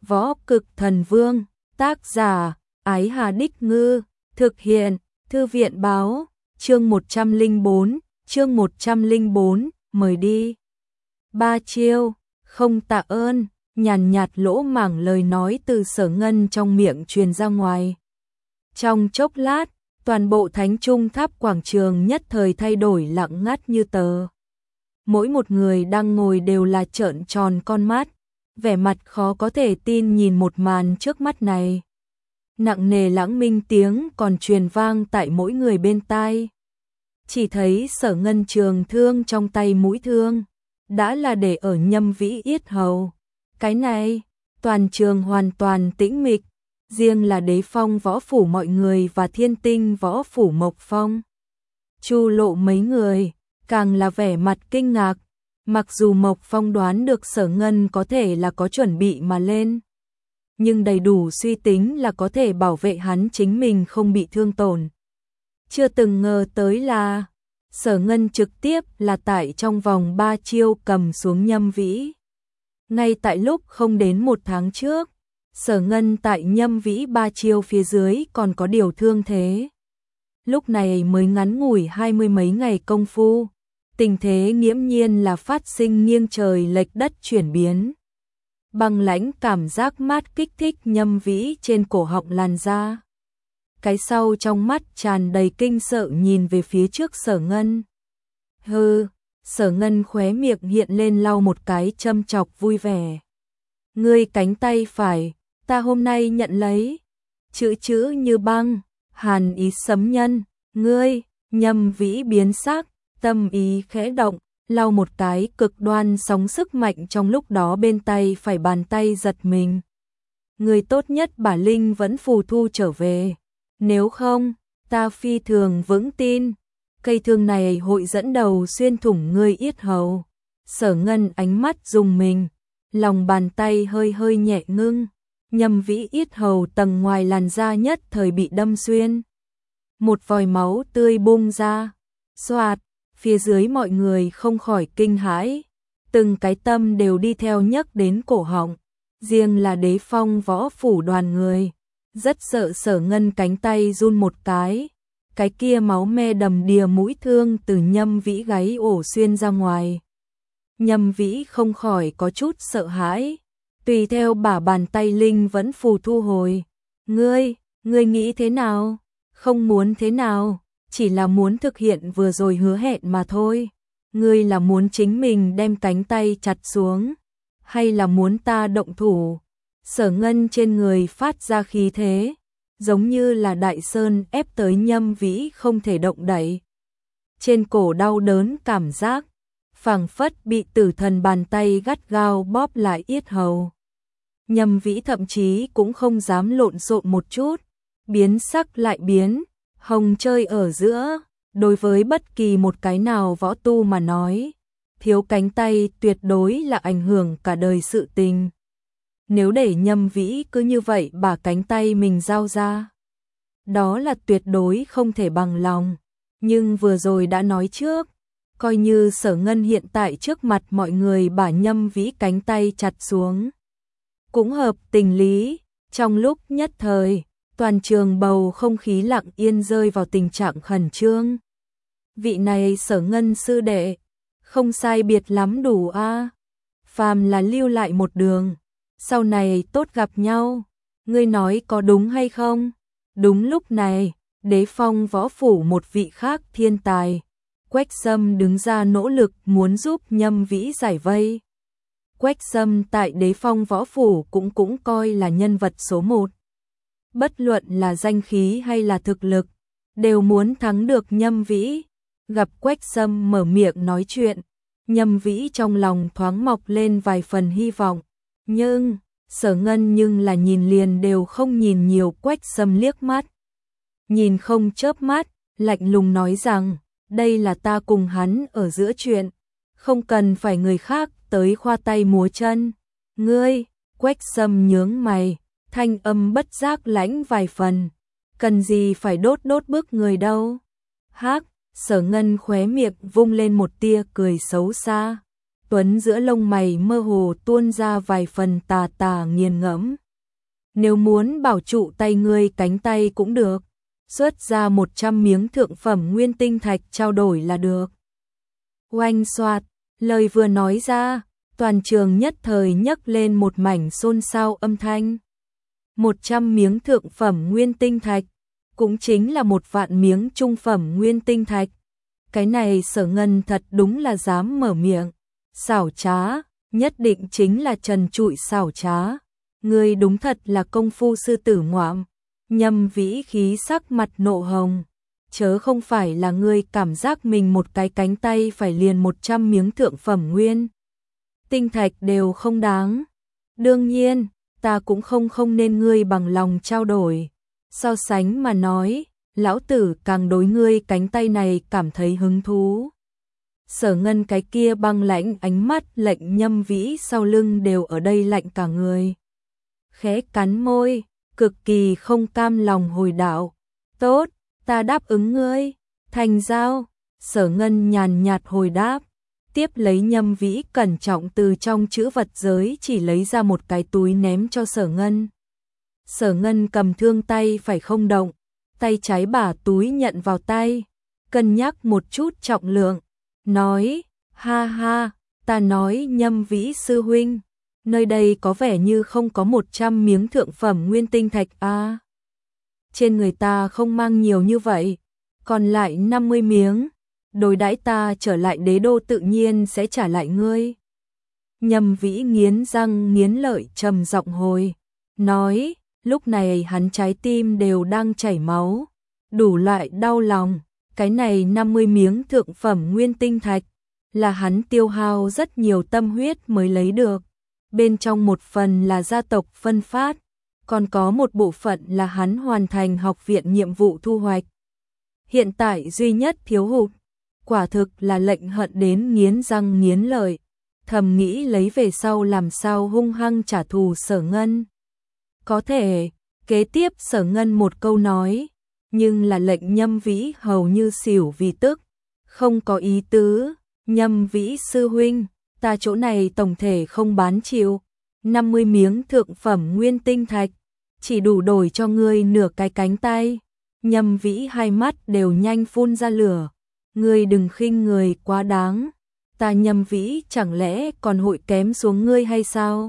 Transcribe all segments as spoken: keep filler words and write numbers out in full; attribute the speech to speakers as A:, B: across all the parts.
A: Võ Cực Thần Vương, tác giả, Ái Hà Đích Ngư, thực hiện, Thư viện Báo, chương một trăm lẻ bốn, chương một trăm lẻ bốn, mời đi. Ba chiêu, không tạ ơn, nhàn nhạt lỗ mảng lời nói từ Sở Ngân trong miệng truyền ra ngoài. Trong chốc lát, toàn bộ Thánh Trung Tháp quảng trường nhất thời thay đổi lặng ngắt như tờ. Mỗi một người đang ngồi đều là trợn tròn con mắt, vẻ mặt khó có thể tin nhìn một màn trước mắt này. Nặng nề lãng minh tiếng còn truyền vang tại mỗi người bên tai. Chỉ thấy Sở Ngân trường thương trong tay mũi thương, đã là để ở Nhâm Vĩ yết hầu. Cái này, toàn trường hoàn toàn tĩnh mịch, riêng là Đế Phong võ phủ mọi người và Thiên Tinh võ phủ Mộc Phong, Chu Lộ mấy người, càng là vẻ mặt kinh ngạc. Mặc dù Mộc Phong đoán được Sở Ngân có thể là có chuẩn bị mà lên, nhưng đầy đủ suy tính là có thể bảo vệ hắn chính mình không bị thương tổn. Chưa từng ngờ tới là Sở Ngân trực tiếp là tại trong vòng ba chiêu cầm xuống Nhâm Vĩ. Ngay tại lúc không đến một tháng trước, Sở Ngân tại Nhâm Vĩ ba chiêu phía dưới còn có điều thương thế. Lúc này mới ngắn ngủi hai mươi mấy ngày công phu, tình thế nghiễm nhiên là phát sinh nghiêng trời lệch đất chuyển biến. Băng lãnh cảm giác mát kích thích Nhâm Vĩ trên cổ họng lan ra. Cái sau trong mắt tràn đầy kinh sợ nhìn về phía trước Sở Ngân. Hừ, Sở Ngân khóe miệng hiện lên lau một cái châm chọc vui vẻ. Ngươi cánh tay phải, ta hôm nay nhận lấy. Chữ chữ như băng, hàn ý sấm nhân, ngươi, Nhâm Vĩ biến sắc, tâm ý khẽ động, lau một cái cực đoan sóng sức mạnh trong lúc đó bên tay phải bàn tay giật mình. Người tốt nhất Bả Linh vẫn phù thu trở về, nếu không, ta phi thường vững tin, cây thương này hội dẫn đầu xuyên thủng ngươi yết hầu. Sở Ngân ánh mắt rùng mình, lòng bàn tay hơi hơi nhẹ ngưng, Nhâm Vĩ yết hầu tầng ngoài làn da nhất thời bị đâm xuyên. Một vòi máu tươi bung ra, xoạt. Phía dưới mọi người không khỏi kinh hãi, từng cái tâm đều đi theo nhấc đến cổ họng, riêng là Đế Phong võ phủ đoàn người, rất sợ Sở Ngân cánh tay run một cái, cái kia máu me đầm đìa mũi thương từ Nhâm Vĩ gáy ổ xuyên ra ngoài. Nhâm Vĩ không khỏi có chút sợ hãi, tùy theo bả bàn tay linh vẫn phù thu hồi. Ngươi, ngươi nghĩ thế nào? Không muốn thế nào? Chỉ là muốn thực hiện vừa rồi hứa hẹn mà thôi. Ngươi là muốn chính mình đem cánh tay chặt xuống, hay là muốn ta động thủ? Sở Ngân trên người phát ra khí thế, giống như là đại sơn ép tới Nhâm Vĩ không thể động đậy. Trên cổ đau đớn cảm giác, phảng phất bị tử thần bàn tay gắt gao bóp lại yết hầu. Nhâm Vĩ thậm chí cũng không dám lộn xộn một chút, biến sắc lại biến. Hồng chơi ở giữa, đối với bất kỳ một cái nào võ tu mà nói, thiếu cánh tay tuyệt đối là ảnh hưởng cả đời sự tình. Nếu để Nhâm Vĩ cứ như vậy bà cánh tay mình giao ra, đó là tuyệt đối không thể bằng lòng. Nhưng vừa rồi đã nói trước, coi như Sở Ngân hiện tại trước mặt mọi người bà Nhâm Vĩ cánh tay chặt xuống, cũng hợp tình lý. Trong lúc nhất thời, toàn trường bầu không khí lặng yên rơi vào tình trạng khẩn trương. Vị này Sở Ngân sư đệ, không sai biệt lắm đủ a. À. Phàm là lưu lại một đường, sau này tốt gặp nhau, ngươi nói có đúng hay không? Đúng lúc này, Đế Phong võ phủ một vị khác thiên tài, Quách Sâm đứng ra nỗ lực muốn giúp Nhâm Vĩ giải vây. Quách Sâm tại Đế Phong võ phủ cũng cũng coi là nhân vật số một. Bất luận là danh khí hay là thực lực, đều muốn thắng được Nhâm Vĩ. Gặp Quách Sâm mở miệng nói chuyện, Nhâm Vĩ trong lòng thoáng mọc lên vài phần hy vọng. Nhưng, Sở Ngân nhưng là nhìn liền đều không nhìn nhiều Quách Sâm liếc mắt. Nhìn không chớp mắt, lạnh lùng nói rằng, đây là ta cùng hắn ở giữa chuyện, không cần phải người khác tới khoa tay múa chân. Ngươi, Quách Sâm nhướng mày, thanh âm bất giác lãnh vài phần, cần gì phải đốt đốt bức người đâu. Hắc, Sở Ngân khóe miệng vung lên một tia cười xấu xa. tuấn giữa lông mày mơ hồ tuôn ra vài phần tà tà nghiền ngẫm. Nếu muốn bảo trụ tay ngươi cánh tay cũng được, xuất ra một trăm miếng thượng phẩm nguyên tinh thạch trao đổi là được. Oanh xoạt, lời vừa nói ra, toàn trường nhất thời nhấc lên một mảnh xôn xao âm thanh. Một trăm miếng thượng phẩm nguyên tinh thạch, cũng chính là một vạn miếng trung phẩm nguyên tinh thạch. Cái này Sở Ngân thật đúng là dám mở miệng. Xảo trá, nhất định chính là trần trụi xảo trá. Ngươi đúng thật là công phu sư tử ngoạm. Nhâm Vĩ khí sắc mặt nộ hồng. Chớ không phải là ngươi cảm giác mình một cái cánh tay phải liền một trăm miếng thượng phẩm nguyên tinh thạch đều không đáng. Đương nhiên, ta cũng không không nên ngươi bằng lòng trao đổi. So sánh mà nói, lão tử càng đối ngươi cánh tay này cảm thấy hứng thú. Sở Ngân cái kia băng lãnh ánh mắt lệnh Nhâm Vĩ sau lưng đều ở đây lạnh cả người. Khẽ cắn môi, cực kỳ không cam lòng hồi đạo. Tốt, ta đáp ứng ngươi. Thành giao, Sở Ngân nhàn nhạt hồi đáp. Tiếp lấy Nhâm Vĩ cẩn trọng từ trong chữ vật giới chỉ lấy ra một cái túi ném cho Sở Ngân. Sở Ngân cầm thương tay phải không động, tay trái bả túi nhận vào tay, cân nhắc một chút trọng lượng, nói, ha ha, ta nói Nhâm Vĩ sư huynh, nơi đây có vẻ như không có một trăm miếng thượng phẩm nguyên tinh thạch a. À, trên người ta không mang nhiều như vậy, còn lại năm mươi miếng, đối đãi ta trở lại đế đô tự nhiên sẽ trả lại ngươi. Nhâm Vĩ nghiến răng nghiến lợi trầm giọng hồi, nói, lúc này hắn trái tim đều đang chảy máu, đủ loại đau lòng, cái này năm mươi miếng thượng phẩm nguyên tinh thạch, là hắn tiêu hao rất nhiều tâm huyết mới lấy được, bên trong một phần là gia tộc phân phát, còn có một bộ phận là hắn hoàn thành học viện nhiệm vụ thu hoạch. Hiện tại duy nhất thiếu hụt, quả thực là lệnh hận đến nghiến răng nghiến lợi, thầm nghĩ lấy về sau làm sao hung hăng trả thù Sở Ngân. Có thể, kế tiếp Sở Ngân một câu nói, nhưng là lệnh Nhâm Vĩ hầu như xỉu vì tức, không có ý tứ, Nhâm Vĩ sư huynh, ta chỗ này tổng thể không bán chịu, năm mươi miếng thượng phẩm nguyên tinh thạch, chỉ đủ đổi cho ngươi nửa cái cánh tay. Nhâm Vĩ hai mắt đều nhanh phun ra lửa, ngươi đừng khinh người quá đáng, ta Nhâm Vĩ chẳng lẽ còn hội kém xuống ngươi hay sao?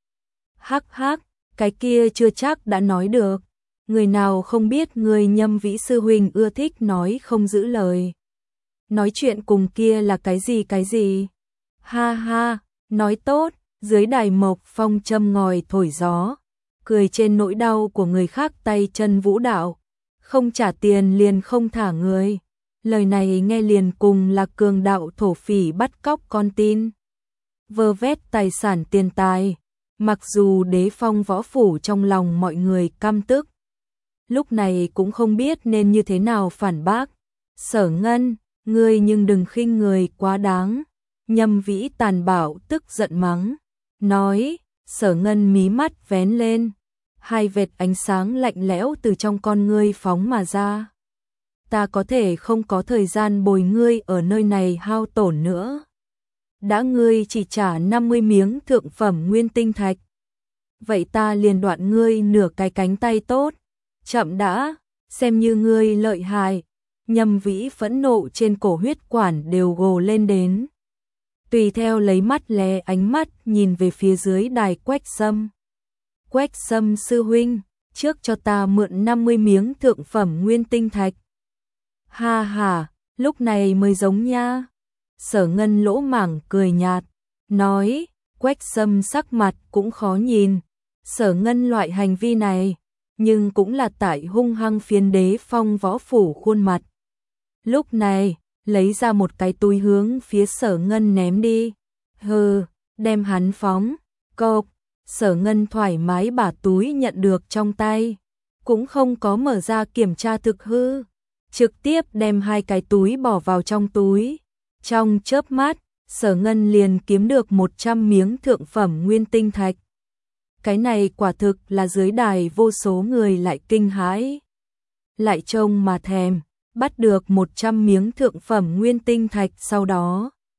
A: Hắc hắc, cái kia chưa chắc đã nói được, người nào không biết người Nhâm Vĩ sư huynh ưa thích nói không giữ lời. Nói chuyện cùng kia là cái gì cái gì? Ha ha, nói tốt, dưới đài Mộc Phong châm ngòi thổi gió, cười trên nỗi đau của người khác tay chân vũ đạo, không trả tiền liền không thả người. Lời này nghe liền cùng là cường đạo thổ phỉ bắt cóc con tin, vơ vét tài sản tiền tài. Mặc dù Đế Phong võ phủ trong lòng mọi người căm tức, lúc này cũng không biết nên như thế nào phản bác. Sở Ngân, ngươi nhưng đừng khinh người quá đáng. Nhâm Vĩ tàn bạo tức giận mắng, nói, Sở Ngân mí mắt vén lên, hai vệt ánh sáng lạnh lẽo từ trong con ngươi phóng mà ra. Ta có thể không có thời gian bồi ngươi ở nơi này hao tổn nữa. Đã ngươi chỉ trả năm mươi miếng thượng phẩm nguyên tinh thạch, vậy ta liền đoạn ngươi nửa cái cánh tay tốt. Chậm đã, xem như ngươi lợi hại. Nhâm Vĩ phẫn nộ trên cổ huyết quản đều gồ lên đến. Tùy theo lấy mắt lé ánh mắt nhìn về phía dưới đài Quách Sâm. Quách Sâm sư huynh, trước cho ta mượn năm mươi miếng thượng phẩm nguyên tinh thạch. Ha ha, lúc này mới giống nha. Sở Ngân lỗ mảng cười nhạt, nói, Quách Sâm sắc mặt cũng khó nhìn. Sở Ngân loại hành vi này, nhưng cũng là tại hung hăng phiến Đế Phong võ phủ khuôn mặt. Lúc này, lấy ra một cái túi hướng phía Sở Ngân ném đi. Hừ, đem hắn phóng, cộp. Sở Ngân thoải mái bả túi nhận được trong tay, cũng không có mở ra kiểm tra thực hư, trực tiếp đem hai cái túi bỏ vào trong túi. Trong chớp mắt, Sở Ngân liền kiếm được một trăm miếng thượng phẩm nguyên tinh thạch. Cái này quả thực là dưới đài vô số người lại kinh hãi, lại trông mà thèm, bắt được một trăm miếng thượng phẩm nguyên tinh thạch sau đó.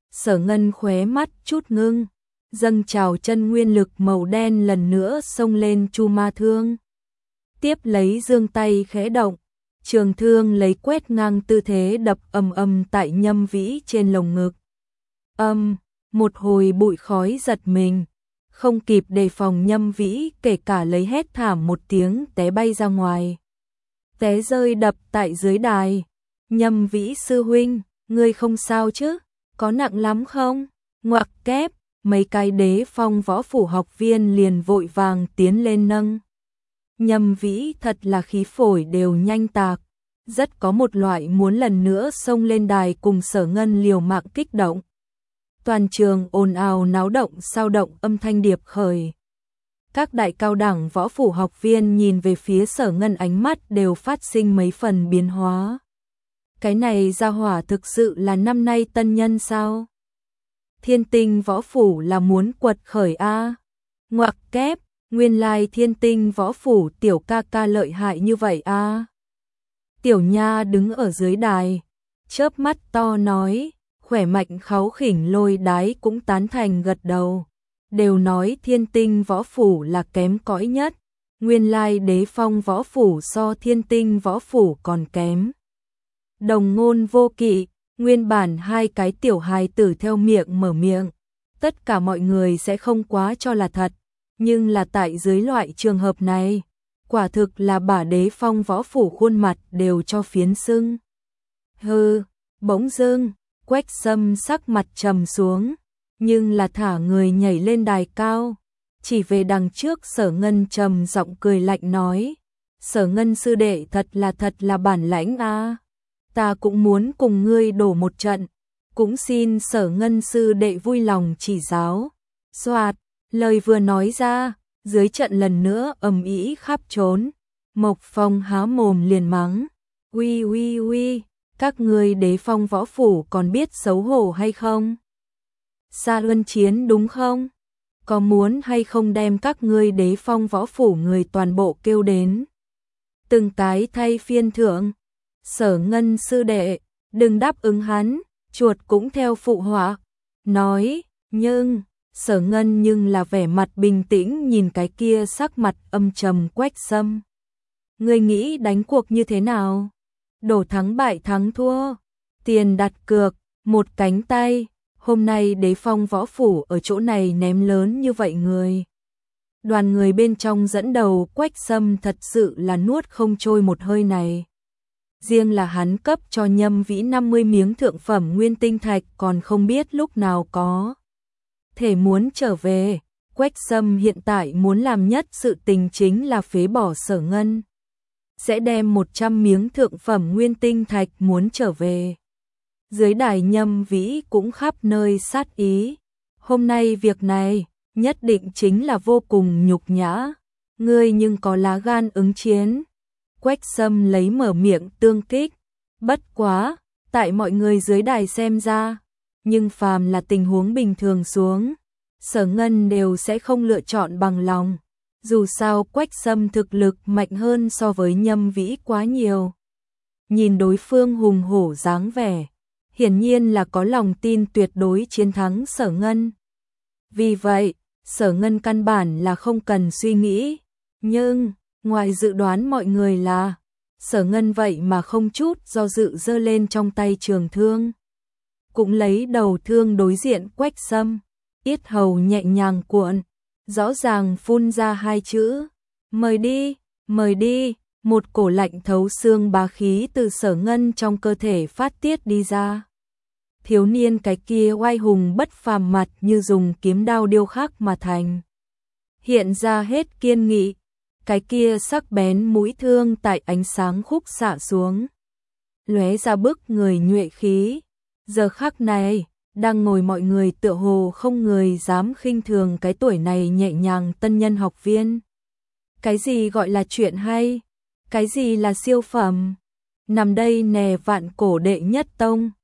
A: Sở Ngân khóe mắt chút ngưng, dâng trào chân nguyên lực màu đen lần nữa xông lên chu ma thương. Tiếp lấy giương tay khẽ động, trường thương lấy quét ngang tư thế đập ầm ầm tại Nhâm Vĩ trên lồng ngực. Âm, một hồi bụi khói giật mình, không kịp đề phòng Nhâm Vĩ kể cả lấy hét thảm một tiếng té bay ra ngoài. Té rơi đập tại dưới đài. Nhâm Vĩ sư huynh, ngươi không sao chứ? Có nặng lắm không? Ngoặc kép, mấy cái Đế Phong võ phủ học viên liền vội vàng tiến lên nâng. Nhâm Vĩ thật là khí phổi đều nhanh tạc, rất có một loại muốn lần nữa xông lên đài cùng Sở Ngân liều mạng kích động. Toàn trường ồn ào náo động sao động âm thanh điệp khởi. Các đại cao đẳng võ phủ học viên nhìn về phía Sở Ngân ánh mắt đều phát sinh mấy phần biến hóa. Cái này gia hỏa thực sự là năm nay tân nhân sao? Thiên Tinh võ phủ là muốn quật khởi a. Ngoặc kép, nguyên lai Thiên Tinh võ phủ tiểu ca ca lợi hại như vậy a. Tiểu Nha đứng ở dưới đài, chớp mắt to nói, khỏe mạnh kháu khỉnh Lôi Đái cũng tán thành gật đầu, đều nói Thiên Tinh võ phủ là kém cỏi nhất, nguyên lai Đế Phong võ phủ so Thiên Tinh võ phủ còn kém. Đồng ngôn vô kỵ, nguyên bản hai cái tiểu hài tử theo miệng mở miệng, tất cả mọi người sẽ không quá cho là thật, nhưng là tại dưới loại trường hợp này, quả thực là bả Đế Phong võ phủ khuôn mặt đều cho phiến sưng. Hừ, bỗng dưng, Quách Sâm sắc mặt trầm xuống, nhưng là thả người nhảy lên đài cao, chỉ về đằng trước Sở Ngân trầm giọng cười lạnh nói, Sở Ngân sư đệ thật là thật là bản lãnh a. Ta cũng muốn cùng ngươi đổ một trận, cũng xin Sở Ngân sư đệ vui lòng chỉ giáo. Soạt, lời vừa nói ra, dưới trận lần nữa ầm ĩ khắp trốn. Mộc Phong há mồm liền mắng, uy uy uy, các ngươi Đế Phong võ phủ còn biết xấu hổ hay không? Xa luân chiến đúng không? Có muốn hay không đem các ngươi Đế Phong võ phủ người toàn bộ kêu đến? Từng cái thay phiên thượng. Sở Ngân sư đệ, đừng đáp ứng hắn, chuột cũng theo phụ họa. Nói, nhưng, Sở Ngân nhưng là vẻ mặt bình tĩnh nhìn cái kia sắc mặt âm trầm Quách Sâm. Ngươi nghĩ đánh cuộc như thế nào? Đổ thắng bại thắng thua, tiền đặt cược, một cánh tay, hôm nay Đế Phong võ phủ ở chỗ này ném lớn như vậy người. Đoàn người bên trong dẫn đầu Quách Sâm thật sự là nuốt không trôi một hơi này. Riêng là hắn cấp cho Nhâm Vĩ năm mươi miếng thượng phẩm nguyên tinh thạch còn không biết lúc nào có thể muốn trở về. Quách Sâm hiện tại muốn làm nhất sự tình chính là phế bỏ Sở Ngân. Sẽ đem một trăm miếng thượng phẩm nguyên tinh thạch muốn trở về. Dưới đài Nhâm Vĩ cũng khắp nơi sát ý. Hôm nay việc này nhất định chính là vô cùng nhục nhã. Ngươi nhưng có lá gan ứng chiến. Quách Sâm lấy mở miệng tương kích. Bất quá, tại mọi người dưới đài xem ra, nhưng phàm là tình huống bình thường xuống, Sở Ngân đều sẽ không lựa chọn bằng lòng. Dù sao Quách Sâm thực lực mạnh hơn so với Nhâm Vĩ quá nhiều. Nhìn đối phương hùng hổ dáng vẻ, hiển nhiên là có lòng tin tuyệt đối chiến thắng Sở Ngân. Vì vậy, Sở Ngân căn bản là không cần suy nghĩ. Nhưng, ngoài dự đoán mọi người là, Sở Ngân vậy mà không chút do dự giơ lên trong tay trường thương. Cũng lấy đầu thương đối diện Quách Sâm, yết hầu nhẹ nhàng cuộn, rõ ràng phun ra hai chữ, mời đi, mời đi, một cổ lạnh thấu xương bá khí từ Sở Ngân trong cơ thể phát tiết đi ra. Thiếu niên cái kia oai hùng bất phàm mặt như dùng kiếm đao điêu khắc mà thành. Hiện ra hết kiên nghị, cái kia sắc bén mũi thương tại ánh sáng khúc xạ xuống, lóe ra bức người nhuệ khí. Giờ khắc này, đang ngồi mọi người tựa hồ không người dám khinh thường cái tuổi này nhẹ nhàng tân nhân học viên. Cái gì gọi là chuyện hay? Cái gì là siêu phẩm? Nằm đây nè vạn cổ đệ nhất tông,